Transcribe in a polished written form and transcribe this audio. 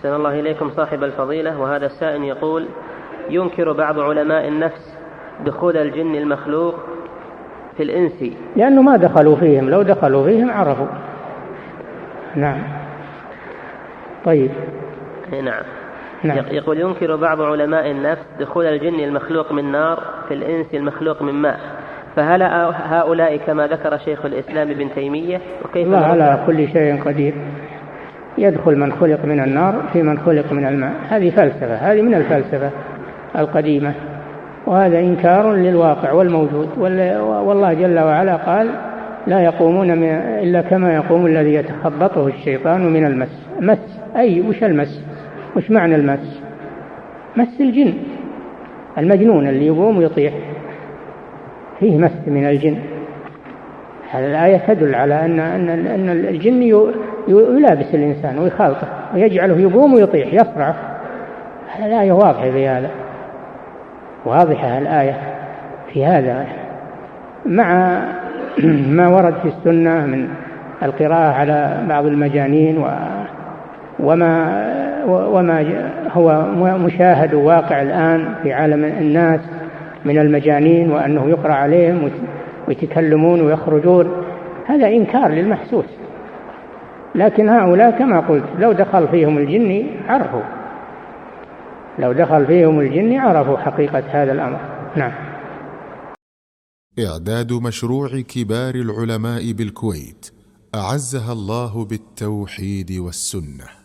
أحسن الله إليكم صاحب الفضيلة. وهذا السائل يقول: ينكر بعض علماء النفس دخول الجن المخلوق في الإنس لأنه ما دخلوا فيهم، لو دخلوا فيهم عرفوا. نعم. طيب. نعم. نعم. يقول: ينكر بعض علماء النفس دخول الجن المخلوق من نار في الإنس المخلوق من ماء، فهل هؤلاء كما ذكر شيخ الإسلام ابن تيمية؟ وكيف الله على كل شيء قدير، يدخل من خلق من النار في من خلق من الماء. هذه فلسفة، هذه من الفلسفة القديمة، وهذا إنكار للواقع والموجود. والله جل وعلا قال: لا يقومون إلا كما يقوم الذي يتخبطه الشيطان من المس. مس أي وش المس؟ وش معنى المس؟ مس الجن، المجنون اللي يقوم ويطيح فيه مس من الجن. هذه الآية تدل على أن الجن يلابس الإنسان ويخالطه ويجعله يقوم ويطيح يصرع. الآية واضحة في هذا، واضحة الآية في هذا، مع ما ورد في السنة من القراءة على بعض المجانين وما هو مشاهد واقع الآن في عالم الناس من المجانين، وأنه يقرأ عليهم ويتكلمون ويخرجون. هذا إنكار للمحسوس. لكن هؤلاء كما قلت لو دخل فيهم الجن عرفوا، لو دخل فيهم الجن عرفوا حقيقة هذا الأمر. نعم. إعداد مشروع كبار العلماء بالكويت أعزها الله بالتوحيد والسنة.